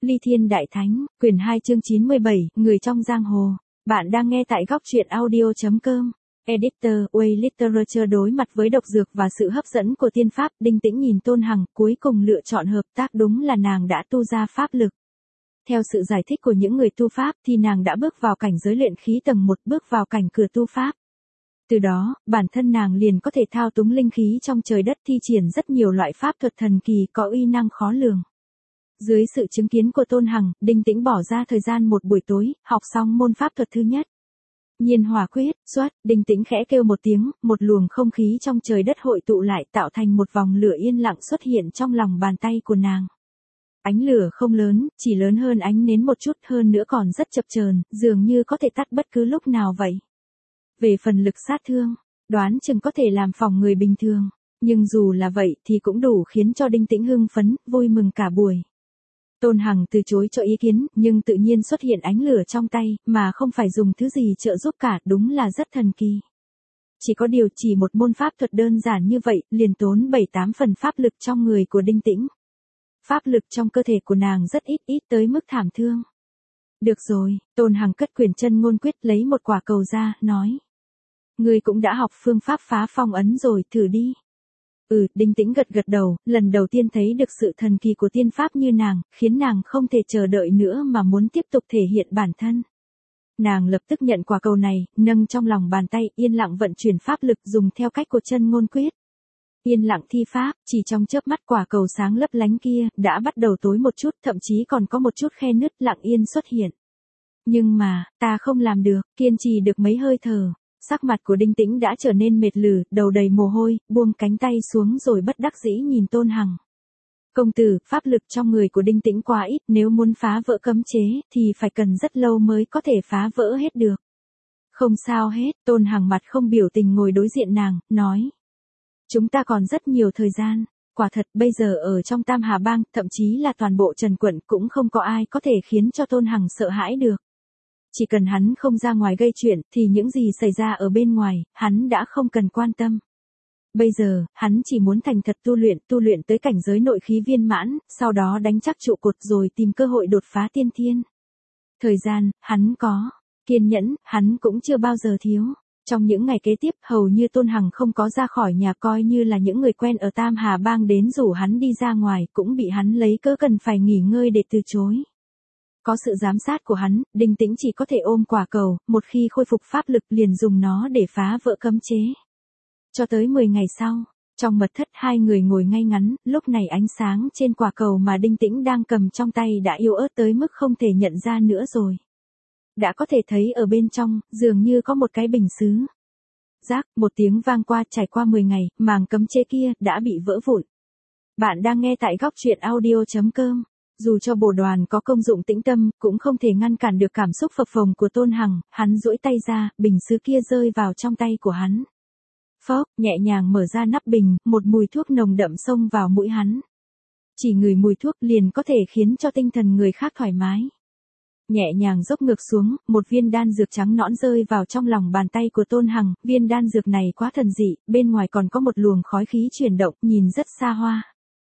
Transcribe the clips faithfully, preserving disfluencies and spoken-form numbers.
Ly Thiên Đại Thánh, quyển hai chương chín mươi bảy, Người trong giang hồ. Bạn đang nghe tại góc truyện audio chấm com. Editor, Way Literature. Đối mặt với độc dược và sự hấp dẫn của tiên pháp, Đinh Tĩnh nhìn Tôn Hằng, cuối cùng lựa chọn hợp tác. Đúng là nàng đã tu ra pháp lực. Theo sự giải thích của những người tu pháp thì nàng đã bước vào cảnh giới luyện khí tầng một, bước vào cảnh cửa tu pháp. Từ đó, bản thân nàng liền có thể thao túng linh khí trong trời đất, thi triển rất nhiều loại pháp thuật thần kỳ có uy năng khó lường. Dưới sự chứng kiến của Tôn Hằng, Đinh Tĩnh bỏ ra thời gian một buổi tối, học xong môn pháp thuật thứ nhất. Nhiên hỏa quyết, xoát, Đinh Tĩnh khẽ kêu một tiếng, một luồng không khí trong trời đất hội tụ lại tạo thành một vòng lửa yên lặng xuất hiện trong lòng bàn tay của nàng. Ánh lửa không lớn, chỉ lớn hơn ánh nến một chút, hơn nữa còn rất chập chờn, dường như có thể tắt bất cứ lúc nào vậy. Về phần lực sát thương, đoán chừng có thể làm phòng người bình thường, nhưng dù là vậy thì cũng đủ khiến cho Đinh Tĩnh hưng phấn, vui mừng cả buổi. Tôn Hằng từ chối cho ý kiến, nhưng tự nhiên xuất hiện ánh lửa trong tay, mà không phải dùng thứ gì trợ giúp cả, đúng là rất thần kỳ. Chỉ có điều chỉ một môn pháp thuật đơn giản như vậy, liền tốn bảy tám phần pháp lực trong người của Đinh Tĩnh. Pháp lực trong cơ thể của nàng rất ít, ít tới mức thảm thương. Được rồi, Tôn Hằng cất quyển chân ngôn quyết lấy một quả cầu ra, nói. Ngươi cũng đã học phương pháp phá phong ấn rồi, thử đi. Ừ, Đinh Tĩnh gật gật đầu, lần đầu tiên thấy được sự thần kỳ của tiên pháp như nàng, khiến nàng không thể chờ đợi nữa mà muốn tiếp tục thể hiện bản thân. Nàng lập tức nhận quả cầu này, nâng trong lòng bàn tay, yên lặng vận chuyển pháp lực dùng theo cách của chân ngôn quyết. Yên lặng thi pháp, chỉ trong chớp mắt quả cầu sáng lấp lánh kia, đã bắt đầu tối một chút, thậm chí còn có một chút khe nứt lặng yên xuất hiện. Nhưng mà, ta không làm được, kiên trì được mấy hơi thở. Sắc mặt của Đinh Tĩnh đã trở nên mệt lử, đầu đầy mồ hôi, buông cánh tay xuống rồi bất đắc dĩ nhìn Tôn Hằng. Công tử, pháp lực trong người của Đinh Tĩnh quá ít, nếu muốn phá vỡ cấm chế, thì phải cần rất lâu mới có thể phá vỡ hết được. Không sao hết, Tôn Hằng mặt không biểu tình ngồi đối diện nàng, nói. Chúng ta còn rất nhiều thời gian, quả thật bây giờ ở trong Tam Hà Bang, thậm chí là toàn bộ Trần Quận cũng không có ai có thể khiến cho Tôn Hằng sợ hãi được. Chỉ cần hắn không ra ngoài gây chuyện, thì những gì xảy ra ở bên ngoài, hắn đã không cần quan tâm. Bây giờ, hắn chỉ muốn thành thật tu luyện, tu luyện tới cảnh giới nội khí viên mãn, sau đó đánh chắc trụ cột rồi tìm cơ hội đột phá tiên thiên. Thời gian, hắn có. Kiên nhẫn, hắn cũng chưa bao giờ thiếu. Trong những ngày kế tiếp, hầu như Tôn Hằng không có ra khỏi nhà, coi như là những người quen ở Tam Hà Bang đến rủ hắn đi ra ngoài, cũng bị hắn lấy cớ cần phải nghỉ ngơi để từ chối. Có sự giám sát của hắn, Đinh Tĩnh chỉ có thể ôm quả cầu, một khi khôi phục pháp lực liền dùng nó để phá vỡ cấm chế. Cho tới mười ngày sau, trong mật thất hai người ngồi ngay ngắn, lúc này ánh sáng trên quả cầu mà Đinh Tĩnh đang cầm trong tay đã yếu ớt tới mức không thể nhận ra nữa rồi. Đã có thể thấy ở bên trong, dường như có một cái bình sứ. Rác, một tiếng vang qua, trải qua mười ngày, màng cấm chế kia đã bị vỡ vụn. Bạn đang nghe tại góc truyện audio chấm com. Dù cho bồ đoàn có công dụng tĩnh tâm, cũng không thể ngăn cản được cảm xúc phập phồng của Tôn Hằng, hắn duỗi tay ra, bình sứ kia rơi vào trong tay của hắn. Phốc, nhẹ nhàng mở ra nắp bình, một mùi thuốc nồng đậm xông vào mũi hắn. Chỉ ngửi mùi thuốc liền có thể khiến cho tinh thần người khác thoải mái. Nhẹ nhàng dốc ngược xuống, một viên đan dược trắng nõn rơi vào trong lòng bàn tay của Tôn Hằng, viên đan dược này quá thần dị, bên ngoài còn có một luồng khói khí chuyển động, nhìn rất xa hoa.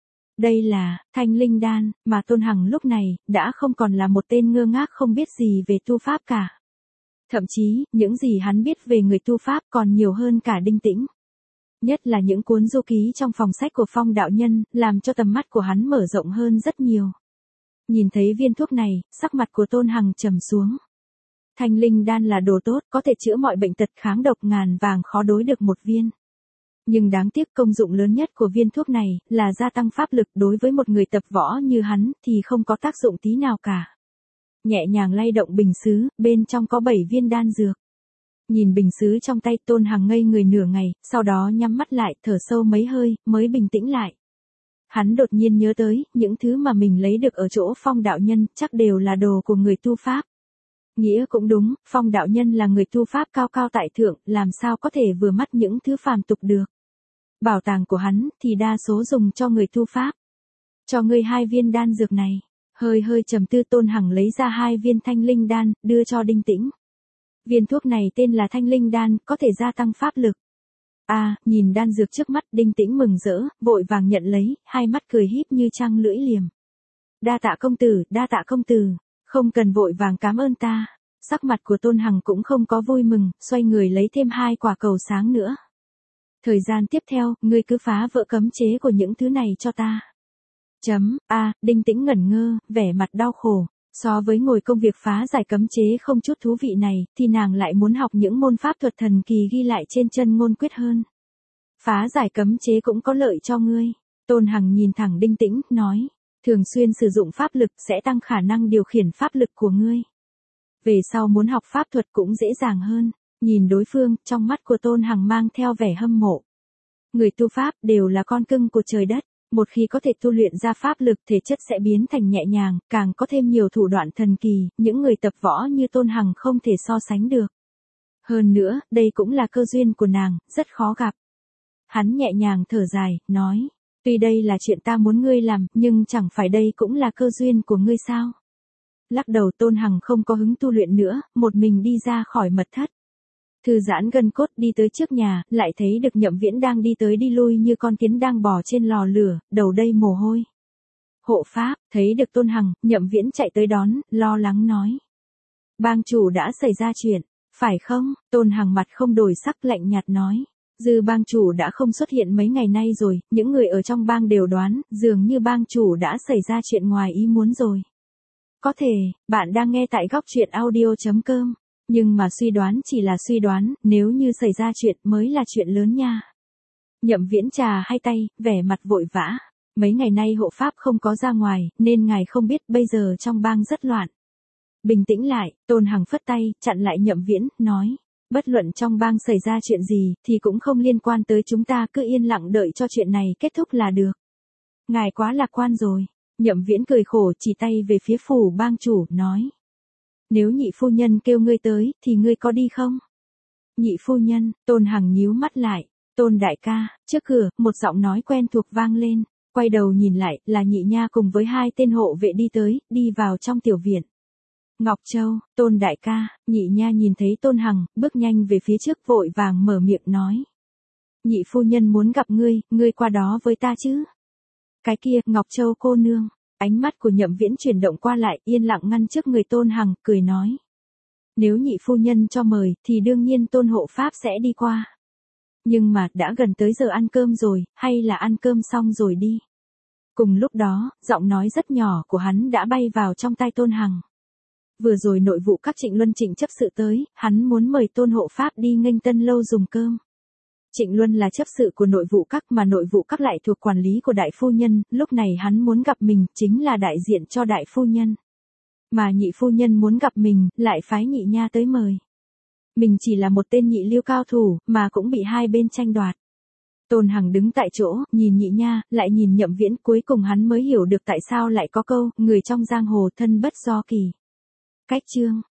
Đây là Thanh Linh Đan, mà Tôn Hằng lúc này đã không còn là một tên ngơ ngác không biết gì về tu pháp cả. Thậm chí, những gì hắn biết về người tu pháp còn nhiều hơn cả Đinh Tĩnh. Nhất là những cuốn du ký trong phòng sách của Phong đạo nhân, làm cho tầm mắt của hắn mở rộng hơn rất nhiều. Nhìn thấy viên thuốc này, sắc mặt của Tôn Hằng trầm xuống. Thanh Linh Đan là đồ tốt, có thể chữa mọi bệnh tật, kháng độc, ngàn vàng khó đối được một viên. Nhưng đáng tiếc công dụng lớn nhất của viên thuốc này là gia tăng pháp lực, đối với một người tập võ như hắn thì không có tác dụng tí nào cả. Nhẹ nhàng lay động bình sứ, bên trong có bảy viên đan dược. Nhìn bình sứ trong tay, Tôn Hằng ngây người nửa ngày, sau đó nhắm mắt lại, thở sâu mấy hơi, mới bình tĩnh lại. Hắn đột nhiên nhớ tới, những thứ mà mình lấy được ở chỗ Phong đạo nhân, chắc đều là đồ của người tu pháp. Nghĩa cũng đúng, Phong đạo nhân là người tu pháp cao cao tại thượng, làm sao có thể vừa mắt những thứ phàm tục được. Bảo tàng của hắn thì đa số dùng cho người tu pháp. Cho ngươi hai viên đan dược này. Hơi hơi trầm tư, Tôn Hằng lấy ra hai viên Thanh Linh Đan, đưa cho Đinh Tĩnh. Viên thuốc này tên là Thanh Linh Đan, có thể gia tăng pháp lực. À, nhìn đan dược trước mắt, Đinh Tĩnh mừng rỡ, vội vàng nhận lấy, hai mắt cười híp như trăng lưỡi liềm. Đa tạ công tử, đa tạ công tử, không cần vội vàng cảm ơn ta. Sắc mặt của Tôn Hằng cũng không có vui mừng, xoay người lấy thêm hai quả cầu sáng nữa. Thời gian tiếp theo, ngươi cứ phá vỡ cấm chế của những thứ này cho ta. Chấm, a, Đinh Tĩnh ngẩn ngơ, vẻ mặt đau khổ. So với ngồi công việc phá giải cấm chế không chút thú vị này, thì nàng lại muốn học những môn pháp thuật thần kỳ ghi lại trên chân ngôn quyết hơn. Phá giải cấm chế cũng có lợi cho ngươi. Tôn Hằng nhìn thẳng Đinh Tĩnh, nói. Thường xuyên sử dụng pháp lực sẽ tăng khả năng điều khiển pháp lực của ngươi. Về sau muốn học pháp thuật cũng dễ dàng hơn. Nhìn đối phương, trong mắt của Tôn Hằng mang theo vẻ hâm mộ. Người tu pháp đều là con cưng của trời đất. Một khi có thể tu luyện ra pháp lực, thể chất sẽ biến thành nhẹ nhàng, càng có thêm nhiều thủ đoạn thần kỳ, những người tập võ như Tôn Hằng không thể so sánh được. Hơn nữa, đây cũng là cơ duyên của nàng, rất khó gặp. Hắn nhẹ nhàng thở dài, nói, tuy đây là chuyện ta muốn ngươi làm, nhưng chẳng phải đây cũng là cơ duyên của ngươi sao? Lắc đầu, Tôn Hằng không có hứng tu luyện nữa, một mình đi ra khỏi mật thất. Thư giãn gân cốt đi tới trước nhà, lại thấy được Nhậm Viễn đang đi tới đi lui như con kiến đang bò trên lò lửa, đầu đầy mồ hôi. Hộ pháp, thấy được Tôn Hằng, Nhậm Viễn chạy tới đón, lo lắng nói. Bang chủ đã xảy ra chuyện, phải không? Tôn Hằng mặt không đổi sắc, lạnh nhạt nói. Dư bang chủ đã không xuất hiện mấy ngày nay rồi, những người ở trong bang đều đoán, dường như bang chủ đã xảy ra chuyện ngoài ý muốn rồi. Có thể, bạn đang nghe tại góc truyện audio chấm com. Nhưng mà suy đoán chỉ là suy đoán, nếu như xảy ra chuyện mới là chuyện lớn nha. Nhậm Viễn trà hai tay, vẻ mặt vội vã. Mấy ngày nay hộ pháp không có ra ngoài, nên ngài không biết bây giờ trong bang rất loạn. Bình tĩnh lại, Tôn Hằng phất tay, chặn lại Nhậm Viễn, nói. Bất luận trong bang xảy ra chuyện gì, thì cũng không liên quan tới chúng ta, cứ yên lặng đợi cho chuyện này kết thúc là được. Ngài quá lạc quan rồi. Nhậm Viễn cười khổ, chỉ tay về phía phủ bang chủ, nói. Nếu nhị phu nhân kêu ngươi tới, thì ngươi có đi không? Nhị phu nhân, Tôn Hằng nhíu mắt lại. Tôn đại ca, trước cửa, một giọng nói quen thuộc vang lên. Quay đầu nhìn lại, là nhị nha cùng với hai tên hộ vệ đi tới, đi vào trong tiểu viện. Ngọc Châu, Tôn đại ca, nhị nha nhìn thấy Tôn Hằng, bước nhanh về phía trước vội vàng mở miệng nói. Nhị phu nhân muốn gặp ngươi, ngươi qua đó với ta chứ? Cái kia, Ngọc Châu cô nương. Ánh mắt của Nhậm Viễn chuyển động qua lại, yên lặng ngăn trước người Tôn Hằng, cười nói. Nếu nhị phu nhân cho mời, thì đương nhiên Tôn hộ pháp sẽ đi qua. Nhưng mà, đã gần tới giờ ăn cơm rồi, hay là ăn cơm xong rồi đi. Cùng lúc đó, giọng nói rất nhỏ của hắn đã bay vào trong tai Tôn Hằng. Vừa rồi nội vụ các Trịnh Luân Trịnh chấp sự tới, hắn muốn mời Tôn hộ pháp đi nghênh Tân lâu dùng cơm. Trịnh Luân là chấp sự của nội vụ các mà nội vụ các lại thuộc quản lý của đại phu nhân, lúc này hắn muốn gặp mình, chính là đại diện cho đại phu nhân. Mà nhị phu nhân muốn gặp mình, lại phái nhị nha tới mời. Mình chỉ là một tên nhị lưu cao thủ, mà cũng bị hai bên tranh đoạt. Tôn Hằng đứng tại chỗ, nhìn nhị nha, lại nhìn Nhậm Viễn, cuối cùng hắn mới hiểu được tại sao lại có câu, người trong giang hồ thân bất do kỳ. Cách chương.